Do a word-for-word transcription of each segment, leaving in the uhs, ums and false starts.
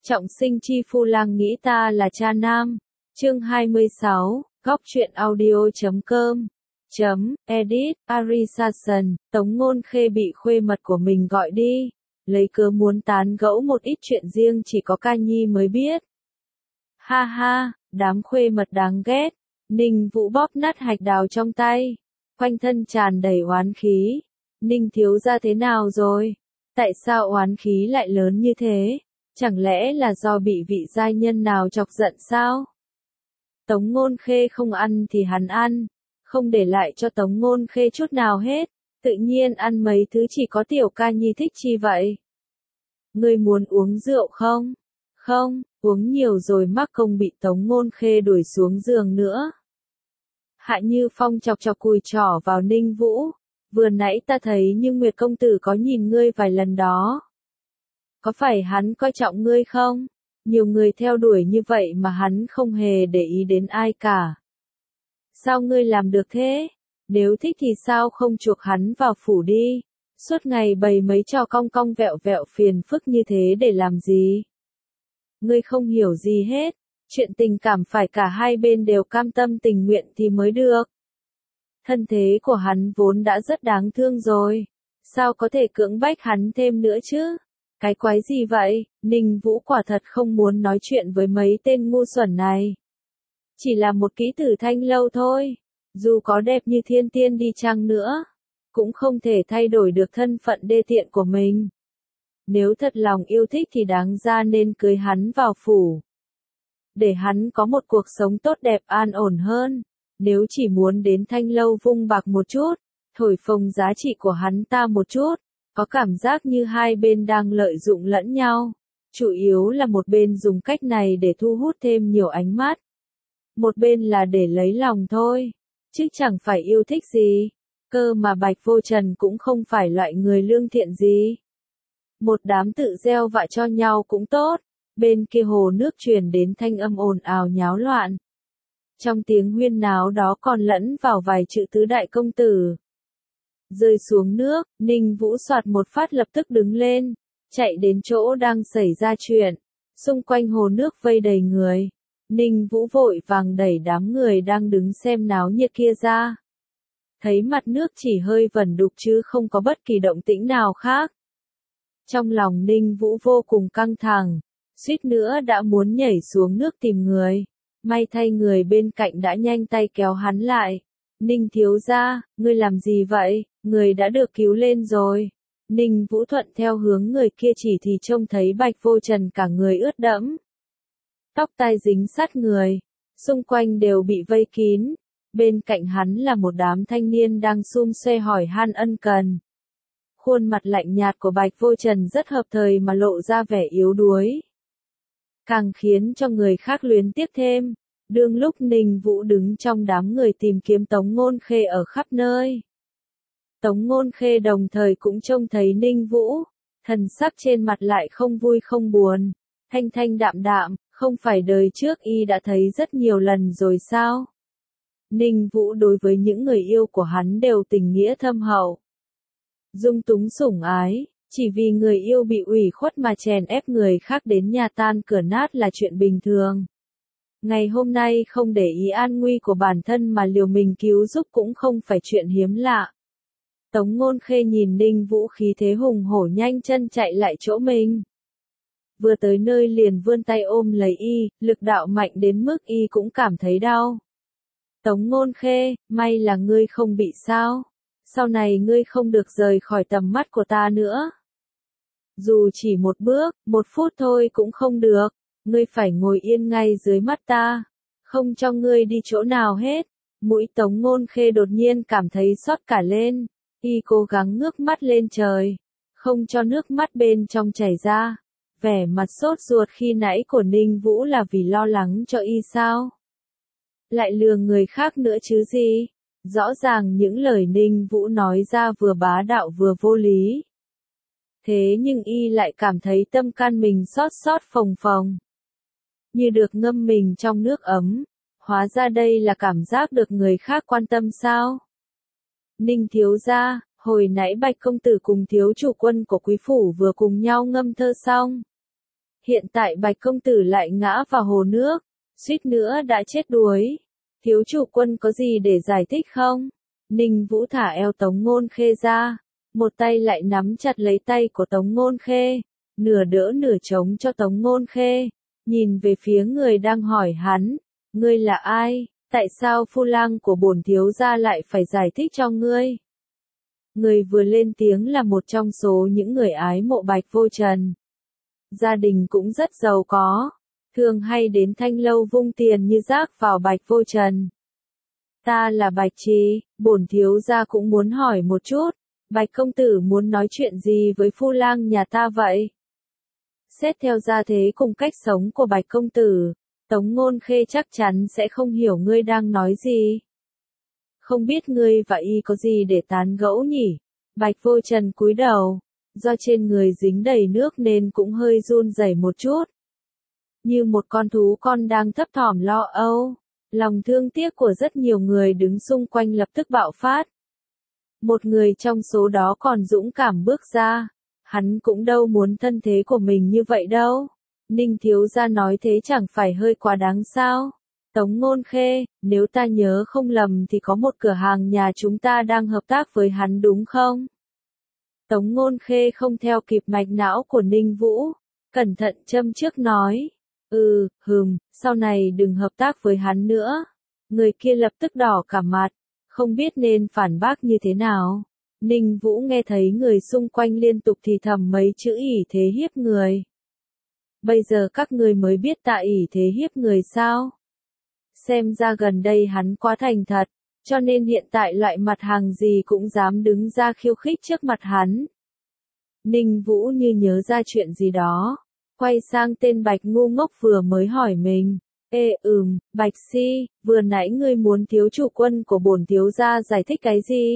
Trọng sinh chi phu lang nghĩ ta là cha nam. Chương hai mươi sáu, góc truyện audio chấm com. Chấm, edit, Arisason, Tống Ngôn Khê bị khuê mật của mình gọi đi. Lấy cớ muốn tán gẫu một ít chuyện riêng chỉ có ca nhi mới biết. Ha ha, đám khuê mật đáng ghét. Ninh Vũ bóp nát hạch đào trong tay. Quanh thân tràn đầy oán khí. Ninh thiếu gia thế nào rồi? Tại sao oán khí lại lớn như thế? Chẳng lẽ là do bị vị giai nhân nào chọc giận sao? Tống Ngôn Khê không ăn thì hắn ăn, không để lại cho Tống Ngôn Khê chút nào hết, tự nhiên ăn mấy thứ chỉ có tiểu ca nhi thích chi vậy? Ngươi muốn uống rượu không? Không, uống nhiều rồi mắc công bị Tống Ngôn Khê đuổi xuống giường nữa. Hạ Như Phong chọc chọc cùi trỏ vào Ninh Vũ, vừa nãy ta thấy nhưng Nguyệt công tử có nhìn ngươi vài lần đó. Có phải hắn coi trọng ngươi không? Nhiều người theo đuổi như vậy mà hắn không hề để ý đến ai cả. Sao ngươi làm được thế? Nếu thích thì sao không chuộc hắn vào phủ đi? Suốt ngày bày mấy trò cong cong vẹo vẹo phiền phức như thế để làm gì? Ngươi không hiểu gì hết. Chuyện tình cảm phải cả hai bên đều cam tâm tình nguyện thì mới được. Thân thế của hắn vốn đã rất đáng thương rồi. Sao có thể cưỡng bách hắn thêm nữa chứ? Cái quái gì vậy? Ninh Vũ quả thật không muốn nói chuyện với mấy tên ngu xuẩn này. Chỉ là một kỹ tử thanh lâu thôi. Dù có đẹp như thiên tiên đi chăng nữa, cũng không thể thay đổi được thân phận đê tiện của mình. Nếu thật lòng yêu thích thì đáng ra nên cưới hắn vào phủ. Để hắn có một cuộc sống tốt đẹp an ổn hơn. Nếu chỉ muốn đến thanh lâu vung bạc một chút, thổi phồng giá trị của hắn ta một chút, có cảm giác như hai bên đang lợi dụng lẫn nhau. Chủ yếu là một bên dùng cách này để thu hút thêm nhiều ánh mắt. Một bên là để lấy lòng thôi. Chứ chẳng phải yêu thích gì. Cơ mà Bạch Vô Trần cũng không phải loại người lương thiện gì. Một đám tự gieo vạ cho nhau cũng tốt. Bên kia hồ nước truyền đến thanh âm ồn ào nháo loạn. Trong tiếng huyên náo đó còn lẫn vào vài chữ tứ đại công tử. Rơi xuống nước, Ninh Vũ soạt một phát lập tức đứng lên, chạy đến chỗ đang xảy ra chuyện. Xung quanh hồ nước vây đầy người. Ninh Vũ vội vàng đẩy đám người đang đứng xem náo nhiệt kia ra. Thấy mặt nước chỉ hơi vẩn đục chứ không có bất kỳ động tĩnh nào khác. Trong lòng Ninh Vũ vô cùng căng thẳng, suýt nữa đã muốn nhảy xuống nước tìm người. May thay người bên cạnh đã nhanh tay kéo hắn lại. Ninh thiếu gia, ngươi làm gì vậy? Người đã được cứu lên rồi. Ninh Vũ thuận theo hướng người kia chỉ thì trông thấy Bạch Vô Trần cả người ướt đẫm. Tóc tai dính sát người. Xung quanh đều bị vây kín. Bên cạnh hắn là một đám thanh niên đang sum xuê hỏi han ân cần. Khuôn mặt lạnh nhạt của Bạch Vô Trần rất hợp thời mà lộ ra vẻ yếu đuối. Càng khiến cho người khác luyến tiếc thêm. Đương lúc Ninh Vũ đứng trong đám người tìm kiếm Tống Ngôn Khê ở khắp nơi. Tống Ngôn Khê đồng thời cũng trông thấy Ninh Vũ, thần sắc trên mặt lại không vui không buồn, thanh thanh đạm đạm, không phải đời trước y đã thấy rất nhiều lần rồi sao? Ninh Vũ đối với những người yêu của hắn đều tình nghĩa thâm hậu. Dung túng sủng ái, chỉ vì người yêu bị ủy khuất mà chèn ép người khác đến nhà tan cửa nát là chuyện bình thường. Ngày hôm nay không để ý an nguy của bản thân mà liều mình cứu giúp cũng không phải chuyện hiếm lạ. Tống Ngôn Khê nhìn Ninh Vũ khí thế hùng hổ nhanh chân chạy lại chỗ mình. Vừa tới nơi liền vươn tay ôm lấy y, lực đạo mạnh đến mức y cũng cảm thấy đau. Tống Ngôn Khê, may là ngươi không bị sao. Sau này ngươi không được rời khỏi tầm mắt của ta nữa. Dù chỉ một bước, một phút thôi cũng không được. Ngươi phải ngồi yên ngay dưới mắt ta. Không cho ngươi đi chỗ nào hết. Mũi Tống Ngôn Khê đột nhiên cảm thấy xót cả lên. Y cố gắng ngước mắt lên trời. Không cho nước mắt bên trong chảy ra. Vẻ mặt sốt ruột khi nãy của Ninh Vũ là vì lo lắng cho y sao? Lại lừa người khác nữa chứ gì? Rõ ràng những lời Ninh Vũ nói ra vừa bá đạo vừa vô lý. Thế nhưng y lại cảm thấy tâm can mình xót xót phồng phồng. Như được ngâm mình trong nước ấm. Hóa ra đây là cảm giác được người khác quan tâm sao? Ninh thiếu gia, hồi nãy Bạch công tử cùng thiếu chủ quân của quý phủ vừa cùng nhau ngâm thơ xong. Hiện tại Bạch công tử lại ngã vào hồ nước, suýt nữa đã chết đuối. Thiếu chủ quân có gì để giải thích không? Ninh Vũ thả eo Tống Ngôn Khê ra, một tay lại nắm chặt lấy tay của Tống Ngôn Khê, nửa đỡ nửa chống cho Tống Ngôn Khê, nhìn về phía người đang hỏi hắn, ngươi là ai, tại sao phu lang của bổn thiếu gia lại phải giải thích cho ngươi? Người vừa lên tiếng là một trong số những người ái mộ Bạch Vô Trần. Gia đình cũng rất giàu có, thường hay đến Thanh Lâu vung tiền như rác vào Bạch Vô Trần. Ta là Bạch Trì, bổn thiếu gia cũng muốn hỏi một chút, Bạch công tử muốn nói chuyện gì với phu lang nhà ta vậy? Xét theo gia thế cùng cách sống của Bạch công tử, Tống Ngôn Khê chắc chắn sẽ không hiểu ngươi đang nói gì. Không biết ngươi và y có gì để tán gẫu nhỉ? Bạch Vô Trần cúi đầu, do trên người dính đầy nước nên cũng hơi run rẩy một chút. Như một con thú con đang thấp thỏm lo âu, lòng thương tiếc của rất nhiều người đứng xung quanh lập tức bạo phát. Một người trong số đó còn dũng cảm bước ra, hắn cũng đâu muốn thân thế của mình như vậy đâu. Ninh thiếu gia nói thế chẳng phải hơi quá đáng sao? Tống Ngôn Khê, nếu ta nhớ không lầm thì có một cửa hàng nhà chúng ta đang hợp tác với hắn đúng không? Tống Ngôn Khê không theo kịp mạch não của Ninh Vũ, cẩn thận châm trước nói. Ừ, hừm, sau này đừng hợp tác với hắn nữa. Người kia lập tức đỏ cả mặt, không biết nên phản bác như thế nào. Ninh Vũ nghe thấy người xung quanh liên tục thì thầm mấy chữ ỷ thế hiếp người. Bây giờ các người mới biết tạ ỷ thế hiếp người sao? Xem ra gần đây hắn quá thành thật, cho nên hiện tại loại mặt hàng gì cũng dám đứng ra khiêu khích trước mặt hắn. Ninh Vũ như nhớ ra chuyện gì đó, quay sang tên Bạch ngu ngốc vừa mới hỏi mình. Ê ừm, Bạch Si, vừa nãy ngươi muốn thiếu chủ quân của bổn thiếu gia giải thích cái gì?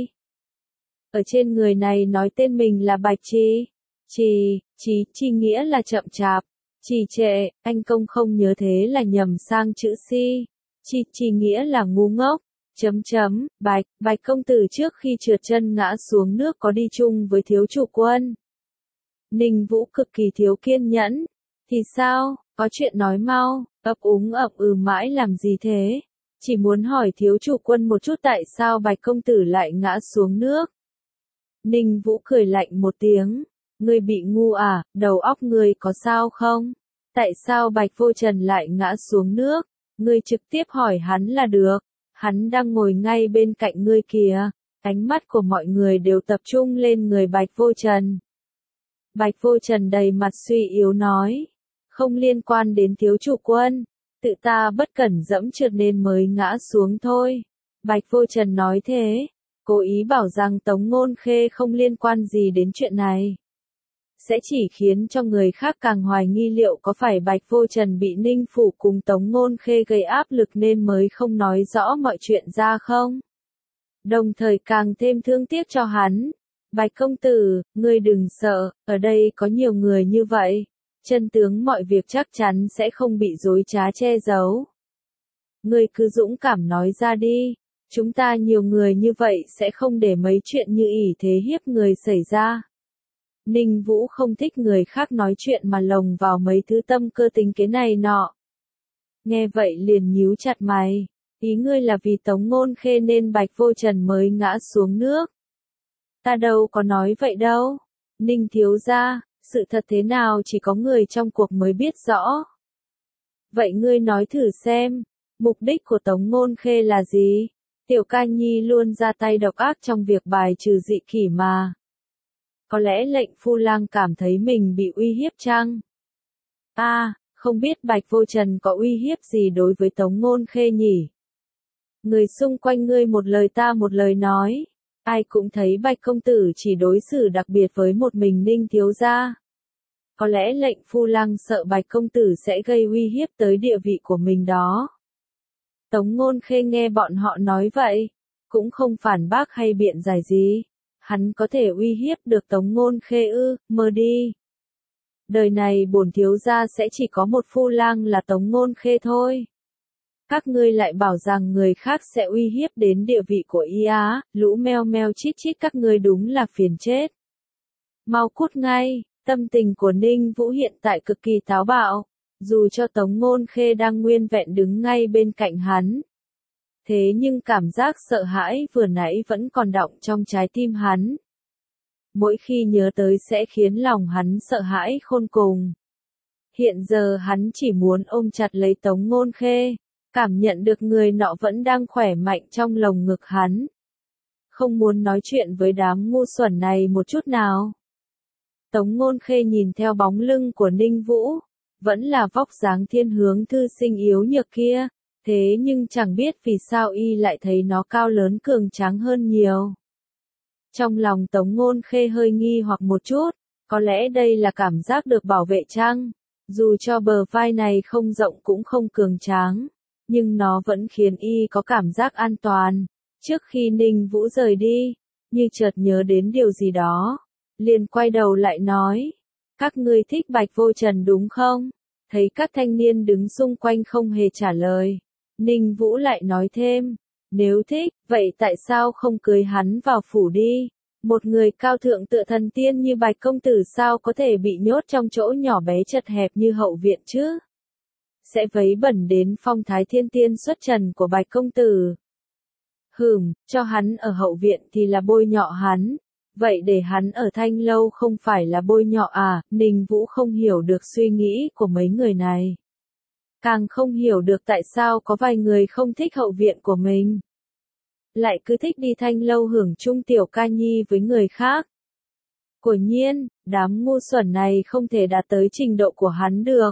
Ở trên người này nói tên mình là Bạch Trì. Trì, Trì, Trì nghĩa là chậm chạp. Trì trệ, anh công không nhớ thế là nhầm sang chữ Si. Trì, Trì nghĩa là ngu ngốc. Chấm chấm, Bạch, Bạch công tử trước khi trượt chân ngã xuống nước có đi chung với thiếu chủ quân. Ninh Vũ cực kỳ thiếu kiên nhẫn. Thì sao, có chuyện nói mau, ấp úng ấp ừ mãi làm gì thế? Chỉ muốn hỏi thiếu chủ quân một chút tại sao Bạch công tử lại ngã xuống nước. Ninh Vũ cười lạnh một tiếng, ngươi bị ngu à, đầu óc ngươi có sao không? Tại sao Bạch Vô Trần lại ngã xuống nước? Ngươi trực tiếp hỏi hắn là được, hắn đang ngồi ngay bên cạnh ngươi kìa. Ánh mắt của mọi người đều tập trung lên người Bạch Vô Trần. Bạch Vô Trần đầy mặt suy yếu nói, không liên quan đến thiếu chủ quân, tự ta bất cẩn dẫm trượt nên mới ngã xuống thôi. Bạch Vô Trần nói thế, cố ý bảo rằng Tống Ngôn Khê không liên quan gì đến chuyện này. Sẽ chỉ khiến cho người khác càng hoài nghi liệu có phải Bạch Vô Trần bị Ninh Phủ cùng Tống Ngôn Khê gây áp lực nên mới không nói rõ mọi chuyện ra không? Đồng thời càng thêm thương tiếc cho hắn. Bạch công tử, ngươi đừng sợ, ở đây có nhiều người như vậy. Chân tướng mọi việc chắc chắn sẽ không bị dối trá che giấu. Ngươi cứ dũng cảm nói ra đi. Chúng ta nhiều người như vậy sẽ không để mấy chuyện như ỷ thế hiếp người xảy ra. Ninh Vũ không thích người khác nói chuyện mà lồng vào mấy thứ tâm cơ tính kế này nọ. Nghe vậy liền nhíu chặt mày. Ý ngươi là vì Tống Ngôn Khê nên Bạch Vô Trần mới ngã xuống nước. Ta đâu có nói vậy đâu. Ninh thiếu gia, sự thật thế nào chỉ có người trong cuộc mới biết rõ. Vậy ngươi nói thử xem, mục đích của Tống Ngôn Khê là gì? Tiểu Ca Nhi luôn ra tay độc ác trong việc bài trừ dị kỷ mà. Có lẽ lệnh phu lang cảm thấy mình bị uy hiếp chăng? A, à, không biết Bạch Vô Trần có uy hiếp gì đối với Tống Ngôn Khê nhỉ? Người xung quanh ngươi một lời ta một lời nói. Ai cũng thấy Bạch công tử chỉ đối xử đặc biệt với một mình Ninh thiếu gia. Có lẽ lệnh phu lang sợ Bạch công tử sẽ gây uy hiếp tới địa vị của mình đó. Tống Ngôn Khê nghe bọn họ nói vậy, cũng không phản bác hay biện giải gì. Hắn có thể uy hiếp được Tống Ngôn Khê ư, mơ đi. Đời này bổn thiếu gia sẽ chỉ có một phu lang là Tống Ngôn Khê thôi. Các ngươi lại bảo rằng người khác sẽ uy hiếp đến địa vị của y á, lũ meo meo chít chít các ngươi đúng là phiền chết. Mau cút ngay, Tâm tình của Ninh Vũ hiện tại cực kỳ táo bạo, dù cho Tống Ngôn Khê đang nguyên vẹn đứng ngay bên cạnh hắn. Thế nhưng cảm giác sợ hãi vừa nãy vẫn còn đọng trong trái tim hắn. Mỗi khi nhớ tới sẽ khiến lòng hắn sợ hãi khôn cùng. Hiện giờ hắn chỉ muốn ôm chặt lấy Tống Ngôn Khê, cảm nhận được người nọ vẫn đang khỏe mạnh trong lồng ngực hắn. Không muốn nói chuyện với đám ngu xuẩn này một chút nào. Tống Ngôn Khê nhìn theo bóng lưng của Ninh Vũ, vẫn là vóc dáng thiên hướng thư sinh yếu nhược kia, thế nhưng chẳng biết vì sao y lại thấy nó cao lớn cường tráng hơn nhiều. Trong lòng Tống Ngôn Khê hơi nghi hoặc một chút, có lẽ đây là cảm giác được bảo vệ chăng? Dù cho bờ vai này không rộng cũng không cường tráng, nhưng nó vẫn khiến y có cảm giác an toàn. Trước khi Ninh Vũ rời đi, như chợt nhớ đến điều gì đó, liền quay đầu lại nói, các ngươi thích Bạch Vô Trần đúng không? Thấy các thanh niên đứng xung quanh không hề trả lời, Ninh Vũ lại nói thêm, nếu thích, vậy tại sao không cưới hắn vào phủ đi? Một người cao thượng tựa thần tiên như Bạch công tử sao có thể bị nhốt trong chỗ nhỏ bé chật hẹp như hậu viện chứ? Sẽ vấy bẩn đến phong thái thiên tiên xuất trần của Bạch công tử. Hừm, cho hắn ở hậu viện thì là bôi nhọ hắn. Vậy để hắn ở Thanh Lâu không phải là bôi nhọ à? Ninh Vũ không hiểu được suy nghĩ của mấy người này. Càng không hiểu được tại sao có vài người không thích hậu viện của mình, lại cứ thích đi Thanh Lâu hưởng chung tiểu ca nhi với người khác. Quả nhiên, đám ngu xuẩn này không thể đạt tới trình độ của hắn được.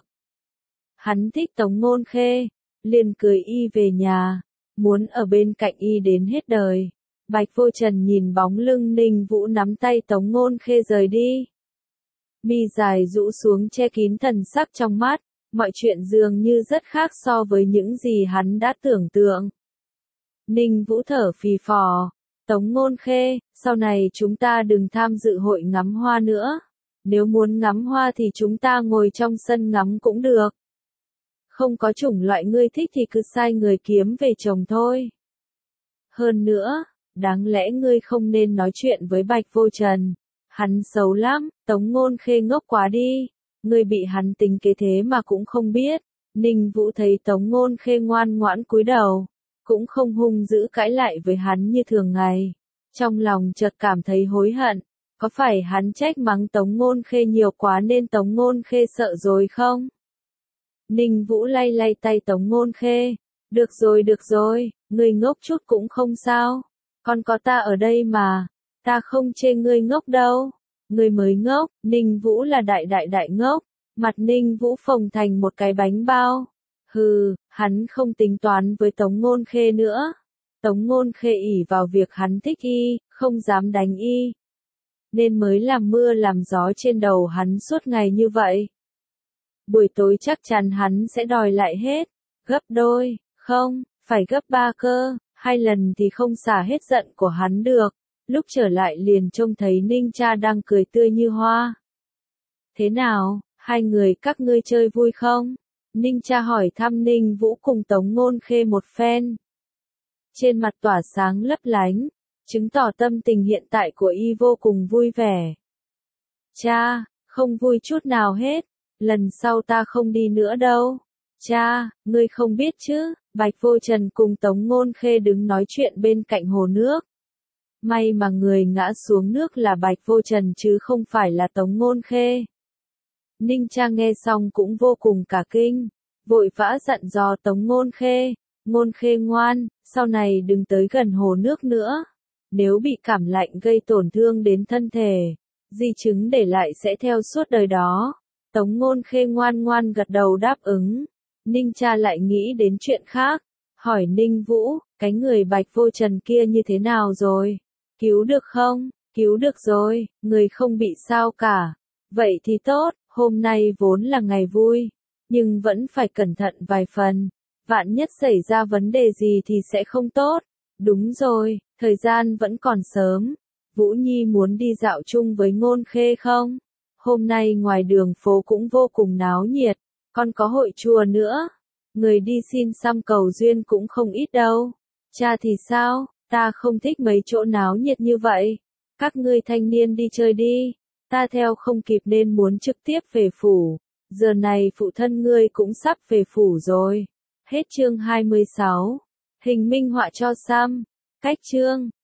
Hắn thích Tống Ngôn Khê, liền cưới y về nhà, muốn ở bên cạnh y đến hết đời. Bạch Vô Trần nhìn bóng lưng Ninh Vũ nắm tay Tống Ngôn Khê rời đi. Mi dài rũ xuống che kín thần sắc trong mắt, mọi chuyện dường như rất khác so với những gì hắn đã tưởng tượng. Ninh Vũ thở phì phò, Tống Ngôn Khê, sau này chúng ta đừng tham dự hội ngắm hoa nữa. Nếu muốn ngắm hoa thì chúng ta ngồi trong sân ngắm cũng được. Không có chủng loại ngươi thích thì cứ sai người kiếm về trồng thôi. Hơn nữa, đáng lẽ ngươi không nên nói chuyện với Bạch Vô Trần. Hắn xấu lắm, Tống Ngôn Khê ngốc quá đi. Ngươi bị hắn tính kế thế mà cũng không biết. Ninh Vũ thấy Tống Ngôn Khê ngoan ngoãn cúi đầu, cũng không hung dữ cãi lại với hắn như thường ngày. Trong lòng chợt cảm thấy hối hận, có phải hắn trách mắng Tống Ngôn Khê nhiều quá nên Tống Ngôn Khê sợ rồi không? Ninh Vũ lay lay tay Tống Ngôn Khê, được rồi được rồi, ngươi ngốc chút cũng không sao, còn có ta ở đây mà, ta không chê ngươi ngốc đâu, ngươi mới ngốc. Ninh Vũ là đại đại đại ngốc, mặt Ninh Vũ phồng thành một cái bánh bao. Hừ, hắn không tính toán với Tống Ngôn Khê nữa. Tống Ngôn Khê ỷ vào việc hắn thích y, không dám đánh y, nên mới làm mưa làm gió trên đầu hắn suốt ngày như vậy. Buổi tối chắc chắn hắn sẽ đòi lại hết, gấp đôi, không, phải gấp ba cơ, hai lần thì không xả hết giận của hắn được. Lúc trở lại liền trông thấy Ninh Cha đang cười tươi như hoa. Thế nào, hai người các ngươi chơi vui không? Ninh Cha hỏi thăm Ninh Vũ cùng Tống Ngôn Khê một phen. Trên mặt tỏa sáng lấp lánh, chứng tỏ tâm tình hiện tại của y vô cùng vui vẻ. Cha, không vui chút nào hết, lần sau ta không đi nữa đâu. Cha, ngươi không biết chứ, Bạch Vô Trần cùng Tống Ngôn Khê đứng nói chuyện bên cạnh hồ nước. May mà người ngã xuống nước là Bạch Vô Trần chứ không phải là Tống Ngôn Khê. Ninh Cha nghe xong cũng vô cùng cả kinh, vội vã dặn dò Tống Ngôn Khê, Ngôn Khê ngoan, sau này đừng tới gần hồ nước nữa. Nếu bị cảm lạnh gây tổn thương đến thân thể, di chứng để lại sẽ theo suốt đời đó. Tống Ngôn Khê ngoan ngoan gật đầu đáp ứng. Ninh Cha lại nghĩ đến chuyện khác, hỏi Ninh Vũ, cái người Bạch Vô Trần kia như thế nào rồi? Cứu được không? Cứu được rồi, người không bị sao cả. Vậy thì tốt, hôm nay vốn là ngày vui, nhưng vẫn phải cẩn thận vài phần. Vạn nhất xảy ra vấn đề gì thì sẽ không tốt. Đúng rồi, thời gian vẫn còn sớm. Vũ Nhi muốn đi dạo chung với Ngôn Khê không? Hôm nay ngoài đường phố cũng vô cùng náo nhiệt, còn có hội chùa nữa. Người đi xin xăm cầu duyên cũng không ít đâu. Cha thì sao? Ta không thích mấy chỗ náo nhiệt như vậy. Các ngươi thanh niên đi chơi đi. Ta theo không kịp nên muốn trực tiếp về phủ. Giờ này phụ thân ngươi cũng sắp về phủ rồi. Hết chương hai mươi sáu. Hình minh họa cho Sam. Cách chương